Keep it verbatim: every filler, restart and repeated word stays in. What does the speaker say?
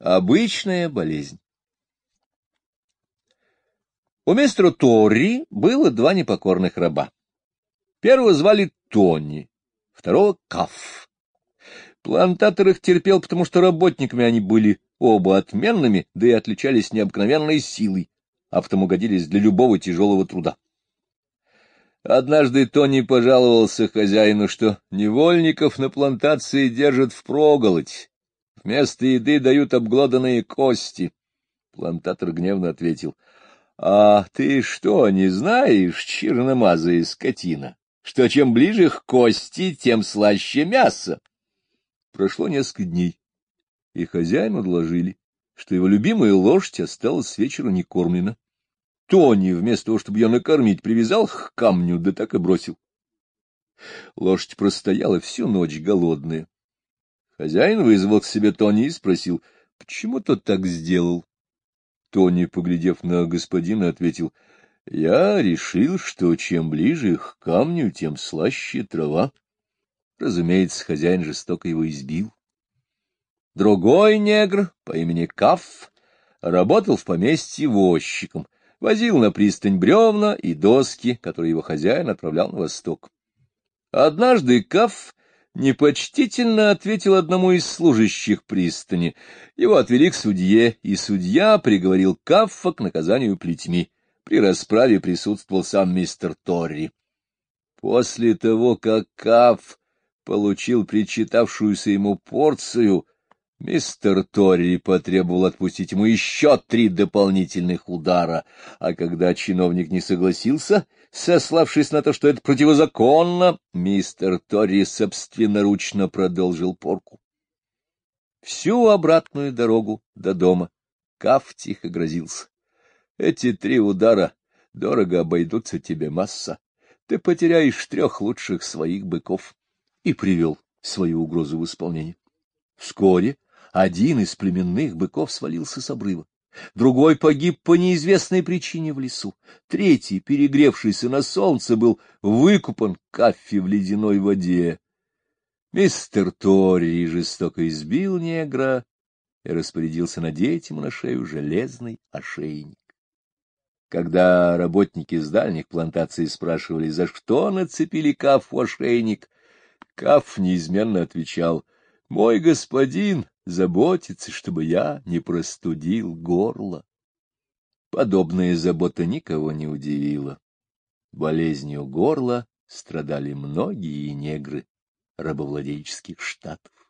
Обычная болезнь. У мистера Торри было два непокорных раба. Первого звали Тони, второго — Каф. Плантатор их терпел, потому что работниками они были оба отменными, да и отличались необыкновенной силой, а потому годились для любого тяжелого труда. Однажды Тони пожаловался хозяину, что невольников на плантации держат впроголодь, вместо еды дают обглоданные кости. Плантатор гневно ответил: — А ты что, не знаешь, черномазая скотина, что чем ближе к кости, тем слаще мясо? Прошло несколько дней, и хозяину доложили, что его любимая лошадь осталась с вечера не кормлена. Тони, вместо того, чтобы ее накормить, привязал к камню, да так и бросил. Лошадь простояла всю ночь голодная. Хозяин вызвал к себе Тони и спросил, почему тот так сделал. Тони, поглядев на господина, ответил: — Я решил, что чем ближе к камню, тем слаще трава. Разумеется, хозяин жестоко его избил. Другой негр по имени Каф работал в поместье возчиком, возил на пристань бревна и доски, которые его хозяин отправлял на восток. Однажды Каф непочтительно ответил одному из служащих пристани. Его отвели к судье, и судья приговорил Каффа к наказанию плетьми. При расправе присутствовал сам мистер Торри. После того, как Каф получил причитавшуюся ему порцию, мистер Торри потребовал отпустить ему еще три дополнительных удара, а когда чиновник не согласился, сославшись на то, что это противозаконно, мистер Торри собственноручно продолжил порку. Всю обратную дорогу до дома Каф тихо грозился: — Эти три удара дорого обойдутся тебе, масса. Ты потеряешь трех лучших своих быков. И привел свою угрозу в исполнение. Вскоре один из племенных быков свалился с обрыва, другой погиб по неизвестной причине в лесу, третий, перегревшийся на солнце, был выкупан Каффи в ледяной воде. Мистер Торри жестоко избил негра и распорядился надеть ему на шею железный ошейник. Когда работники с дальних плантаций спрашивали, за что нацепили Кафу ошейник, Каф неизменно отвечал: — Мой господин заботится, чтобы я не простудил горло. Подобная забота никого не удивила. Болезнью горла страдали многие негры рабовладельческих штатов.